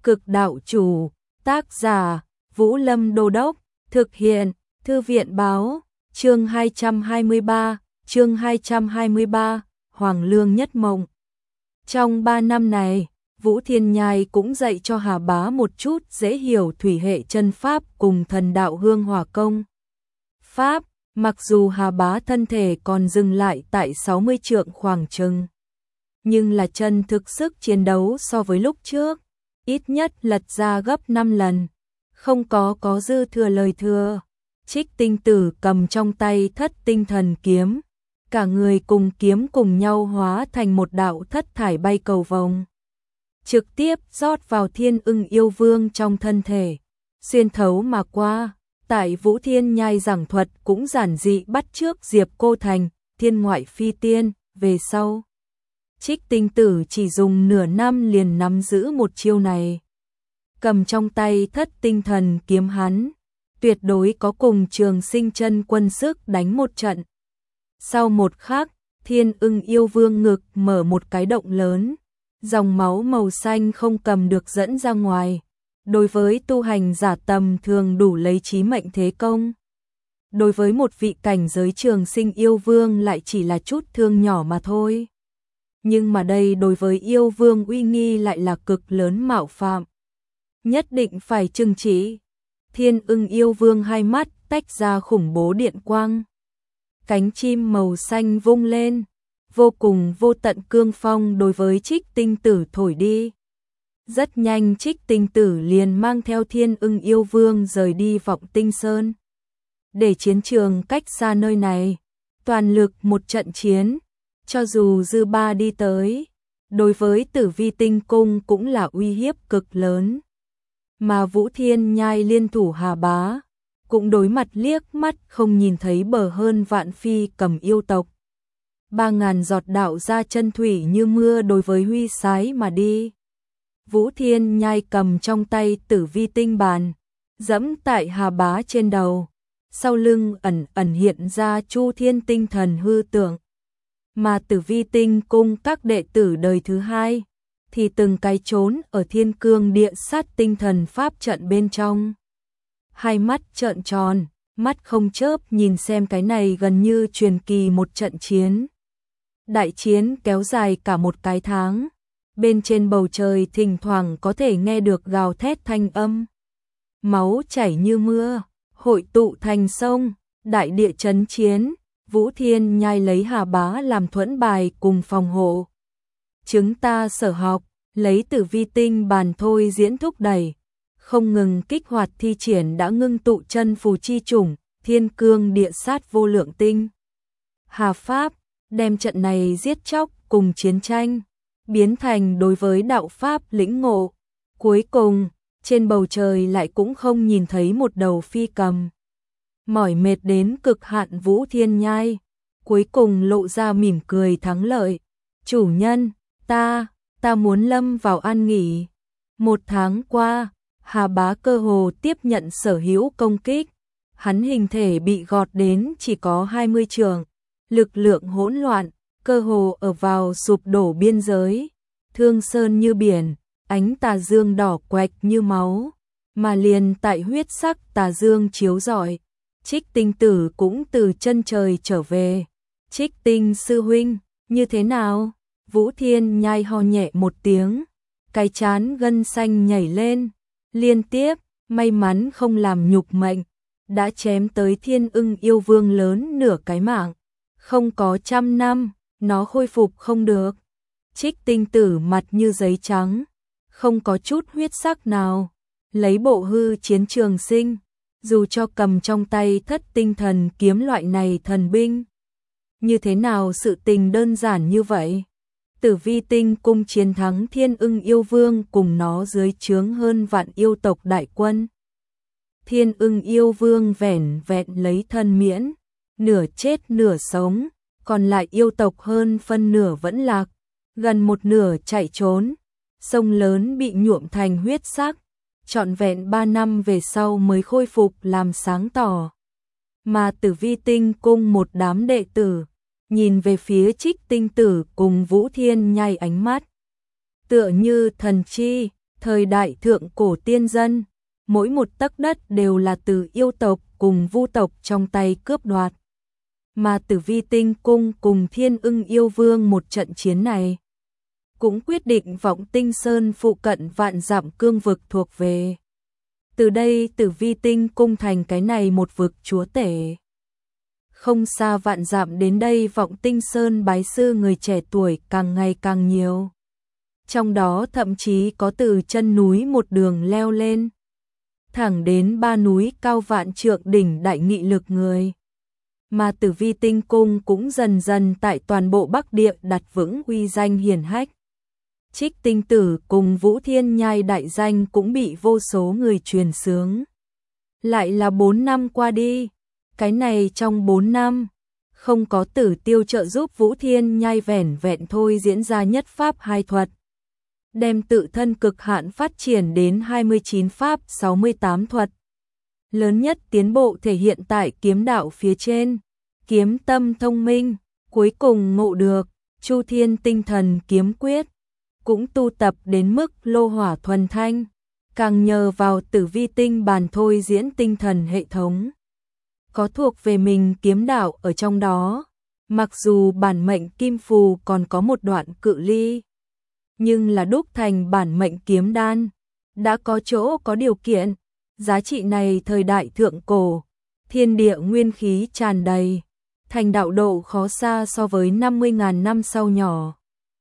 Cực đạo chủ, tác giả, Vũ Lâm Đô Đốc, thực hiện, Thư viện báo, chương 223, Hoàng Lương Nhất Mộng. Trong 3 năm này, Vũ Thiên Nhai cũng dạy cho Hà Bá một chút dễ hiểu thủy hệ chân pháp cùng thần đạo hương hỏa công. Pháp, mặc dù Hà Bá thân thể còn dừng lại tại 60 trượng khoảng chừng, nhưng là chân thực sức chiến đấu so với lúc trước, ít nhất lật ra gấp 5 lần, không có dư thừa lời thừa. Trích Tinh Tử cầm trong tay Thất Tinh Thần kiếm, cả người cùng kiếm cùng nhau hóa thành một đạo thất thải bay cầu vồng, trực tiếp rót vào Thiên Ưng Yêu Vương trong thân thể, xuyên thấu mà qua. Tại Vũ Thiên Nhai giảng thuật cũng giản dị bắt chước Diệp Cô Thành, thiên ngoại phi tiên, về sau Trích Tinh Tử chỉ dùng nửa năm liền nắm giữ một chiêu này. Cầm trong tay Thất Tinh Thần kiếm hắn, tuyệt đối có cùng Trường Sinh Chân Quân sức đánh một trận. Sau một khắc, Thiên Ưng Yêu Vương ngực mở một cái động lớn, dòng máu màu xanh không cầm được dẫn ra ngoài. Đối với tu hành giả tầm thường đủ lấy chí mệnh thế công. Đối với một vị cảnh giới Trường Sinh Yêu Vương lại chỉ là chút thương nhỏ mà thôi. Nhưng mà đây đối với Yêu Vương uy nghi lại là cực lớn mạo phạm, nhất định phải trừng trị. Thiên Ưng Yêu Vương hai mắt tách ra khủng bố điện quang, cánh chim màu xanh vung lên, vô cùng vô tận cương phong đối với Trích Tinh Tử thổi đi. Rất nhanh Trích Tinh Tử liền mang theo Thiên Ưng Yêu Vương rời đi Vọng Tinh Sơn. Để chiến trường cách xa nơi này, toàn lực một trận chiến, cho dù dư ba đi tới, đối với Tử Vi Tinh Cung cũng là uy hiếp cực lớn. Mà Vũ Thiên Nhai liên thủ Hà Bá, cũng đối mặt liếc mắt không nhìn thấy bờ hơn vạn phi cầm yêu tộc. 3000 giọt đạo ra chân thủy như mưa đối với huy sái mà đi. Vũ Thiên Nhai cầm trong tay Tử Vi Tinh bàn, dẫm tại Hà Bá trên đầu, sau lưng ẩn hiện ra Chu Thiên Tinh Thần hư tượng. Mà Tử Vi Tinh Cung các đệ tử đời thứ hai thì từng cái trốn ở Thiên Cương Địa Sát Tinh Thần pháp trận bên trong. Hai mắt trợn tròn, mắt không chớp nhìn xem cái này gần như truyền kỳ một trận chiến. Đại chiến kéo dài cả một cái tháng. Bên trên bầu trời thỉnh thoảng có thể nghe được gào thét thanh âm. Máu chảy như mưa, hội tụ thành sông, đại địa chấn chiến. Vũ Thiên Nhai lấy Hà Bá làm thuẫn bài cùng phòng hộ. Chúng ta sở học, lấy Tử Vi Tinh bàn thôi diễn thúc đẩy, không ngừng kích hoạt thi triển đã ngưng tụ chân phù chi chủng, Thiên Cương Địa Sát vô lượng tinh. Hà Pháp, đem trận này giết chóc cùng chiến tranh biến thành đối với đạo pháp lĩnh ngộ. Cuối cùng, trên bầu trời lại cũng không nhìn thấy một đầu phi cầm. Mỏi mệt đến cực hạn Vũ Thiên Nhai, cuối cùng lộ ra mỉm cười thắng lợi. Chủ nhân, ta muốn lâm vào an nghỉ. 1 tháng qua, Hà Bá cơ hồ tiếp nhận sở hữu công kích. Hắn hình thể bị gọt đến chỉ có 20 trượng, lực lượng hỗn loạn, cơ hồ ở vào sụp đổ biên giới, thương sơn như biển, ánh tà dương đỏ quạch như máu, mà liền tại huyết sắc tà dương chiếu rọi, Trích Tinh Tử cũng từ chân trời trở về. Trích Tinh sư huynh, như thế nào? Vũ Thiên Nhai ho nhẹ một tiếng, cái trán gân xanh nhảy lên, liên tiếp, may mắn không làm nhục mệnh, đã chém tới Thiên Ưng Yêu Vương lớn nửa cái mạng, không có 100 năm. Nó khôi phục không được. Trích Tinh Tử mặt như giấy trắng, không có chút huyết sắc nào, lấy bộ hư chiến trường sinh, dù cho cầm trong tay Thất Tinh Thần kiếm loại này thần binh. Như thế nào sự tình đơn giản như vậy? Tử Vi Tinh Cung chiến thắng Thiên Ưng Yêu Vương cùng nó dưới trướng hơn vạn yêu tộc đại quân. Thiên Ưng Yêu Vương vẻn vẹn lấy thân miễn, nửa chết nửa sống. Còn lại yêu tộc hơn phân nửa vẫn lạc, gần một nửa chạy trốn, sông lớn bị nhuộm thành huyết sắc, trọn vẹn 3 năm về sau mới khôi phục làm sáng tỏ. Mà Tử Vi Tinh Cung một đám đệ tử, nhìn về phía Trích Tinh Tử cùng Vũ Thiên Nhai ánh mắt tựa như thần chi, Thời đại thượng cổ tiên dân, mỗi một tấc đất đều là từ yêu tộc cùng vu tộc trong tay cướp đoạt. Mà Tử Vi Tinh Cung cùng Thiên Ưng Yêu Vương một trận chiến này, cũng quyết định Vọng Tinh Sơn phụ cận vạn dặm cương vực thuộc về. Từ đây Tử Vi Tinh Cung thành cái này một vực chúa tể. Không xa vạn dặm đến đây Vọng Tinh Sơn bái sư người trẻ tuổi càng ngày càng nhiều. Trong đó thậm chí có từ chân núi một đường leo lên, thẳng đến ba núi cao vạn trượng đỉnh đại nghị lực người. Mà Tử Vi Tinh Cung cũng dần dần tại toàn bộ Bắc Địa đặt vững uy danh hiển hách. Trích Tinh Tử cùng Vũ Thiên Nhai đại danh cũng bị vô số người truyền xướng. Lại là 4 năm qua đi, cái này trong 4 năm, không có Tử Tiêu trợ giúp Vũ Thiên Nhai vẻn vẹn thôi diễn ra nhất pháp 2 thuật, đem tự thân cực hạn phát triển đến 29 pháp 68 thuật. Lớn nhất tiến bộ thể hiện tại kiếm đạo phía trên, kiếm tâm thông minh, cuối cùng ngộ được Chu Thiên Tinh Thần Kiếm Quyết, cũng tu tập đến mức lô hỏa thuần thanh, càng nhờ vào Tử Vi Tinh bàn thôi diễn tinh thần hệ thống. Có thuộc về mình kiếm đạo ở trong đó, mặc dù bản mệnh kim phù còn có một đoạn cự ly, nhưng là đúc thành bản mệnh kiếm đan, đã có chỗ có điều kiện, giá trị này thời đại thượng cổ, thiên địa nguyên khí tràn đầy, thành đạo độ khó xa so với 50.000 năm sau nhỏ.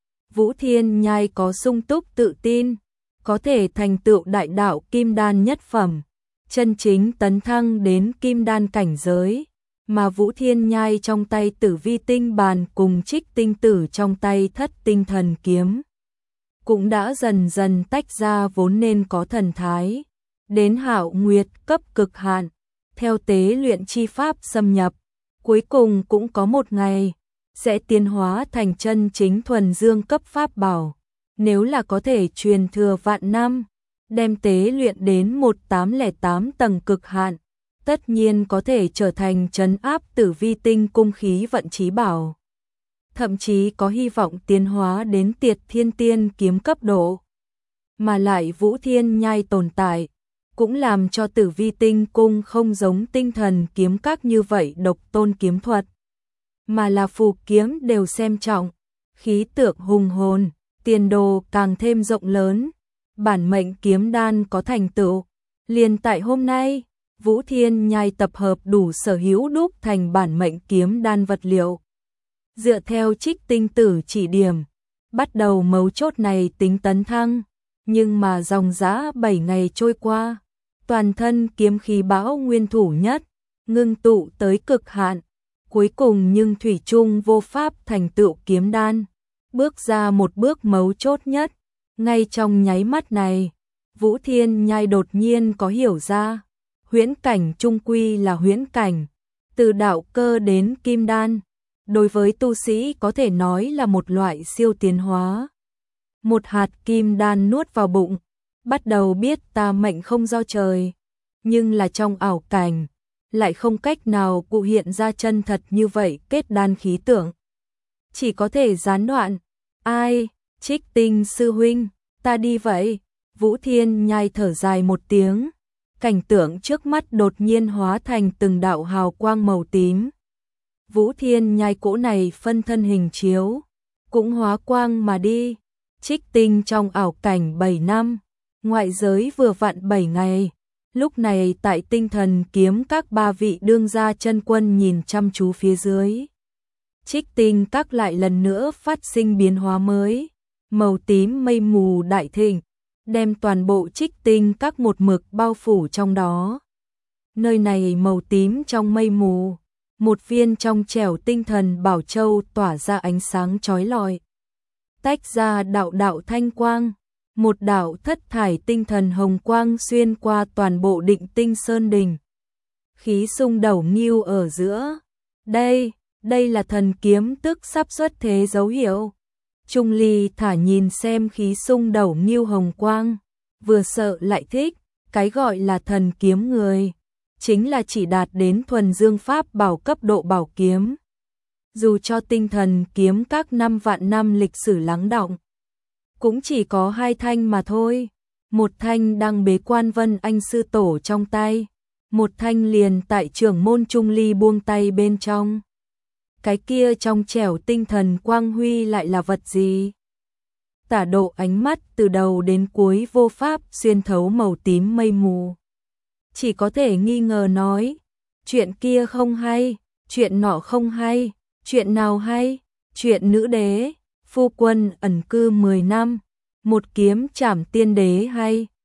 Vũ Thiên Nhai có sung túc tự tin, có thể thành tựu đại đạo kim đan nhất phẩm, chân chính tấn thăng đến kim đan cảnh giới, mà Vũ Thiên Nhai trong tay Tử Vi Tinh bàn cùng Trích Tinh Tử trong tay Thất Tinh Thần Kiếm, cũng đã dần dần tách ra vốn nên có thần thái, đến Hạo Nguyệt cấp cực hạn, theo tế luyện chi pháp xâm nhập, cuối cùng cũng có một ngày sẽ tiến hóa thành chân chính thuần dương cấp pháp bảo. Nếu là có thể truyền thừa vạn năm, đem tế luyện đến 1808 tầng cực hạn, tất nhiên có thể trở thành trấn áp Tử Vi Tinh cung khí vận chí bảo. Thậm chí có hy vọng tiến hóa đến Tiệt Thiên Tiên kiếm cấp độ. Mà lại Vũ Thiên Nhai tồn tại, cũng làm cho Tử Vi Tinh cung không giống tinh thần kiếm các như vậy độc tôn kiếm thuật, mà là phù kiếm đều xem trọng, khí tượng hùng hồn, tiền đồ càng thêm rộng lớn. Bản mệnh kiếm đan có thành tựu, liền tại hôm nay, Vũ Thiên Nhai tập hợp đủ sở hữu đúc thành bản mệnh kiếm đan vật liệu. Dựa theo Trích Tinh Tử chỉ điểm, bắt đầu mấu chốt này tính tấn thăng, nhưng mà dòng dã 7 ngày trôi qua, toàn thân kiếm khí bão nguyên thủ nhất, ngưng tụ tới cực hạn, cuối cùng nhưng thủy chung vô pháp thành tựu kiếm đan, bước ra một bước mấu chốt nhất. Ngay trong nháy mắt này, Vũ Thiên Nhai đột nhiên có hiểu ra, huyễn cảnh trung quy là huyễn cảnh, từ đạo cơ đến kim đan, đối với tu sĩ có thể nói là một loại siêu tiến hóa. Một hạt kim đan nuốt vào bụng, bắt đầu biết ta mệnh không do trời, nhưng là trong ảo cảnh, lại không cách nào cụ hiện ra chân thật như vậy kết đan khí tượng. Chỉ có thể gián đoạn, ai, Trích Tinh sư huynh, ta đi vậy. Vũ Thiên Nhai thở dài một tiếng, cảnh tượng trước mắt đột nhiên hóa thành từng đạo hào quang màu tím. Vũ Thiên Nhai cỗ này phân thân hình chiếu, cũng hóa quang mà đi. Trích Tinh trong ảo cảnh 7 năm, ngoại giới vừa vặn 7 ngày. Lúc này tại Tinh Thần kiếm các 3 vị đương gia chân quân nhìn chăm chú phía dưới. Trích Tinh các lại lần nữa phát sinh biến hóa mới, màu tím mây mù đại thịnh, đem toàn bộ Trích Tinh các một mực bao phủ trong đó. Nơi này màu tím trong mây mù, một viên trong trẻo tinh thần bảo châu tỏa ra ánh sáng chói lọi, tách ra đạo đạo thanh quang, một đạo thất thải tinh thần hồng quang xuyên qua toàn bộ Định Tinh Sơn đỉnh. Khí xung đầu nghiêu ở giữa. Đây là thần kiếm tức sắp xuất thế dấu hiệu. Trung Ly thả nhìn xem khí xung đầu nghiêu hồng quang, vừa sợ lại thích, cái gọi là thần kiếm người, chính là chỉ đạt đến thuần dương pháp bảo cấp độ bảo kiếm. Dù cho Tinh Thần kiếm các 5 vạn năm lịch sử lắng đọng, cũng chỉ có 2 thanh mà thôi. một thanh đang bế Quan Vân Anh sư tổ trong tay, một thanh liền tại trưởng môn Trung Ly buông tay bên trong. Cái kia trong trẻo tinh thần quang huy lại là vật gì? Tả Độ ánh mắt từ đầu đến cuối vô pháp xuyên thấu màu tím mây mù. Chỉ có thể nghi ngờ nói, chuyện kia không hay, chuyện nọ không hay, chuyện nào hay, chuyện nữ đế, phu quân ẩn cư 10 năm, một kiếm trảm tiên đế hay,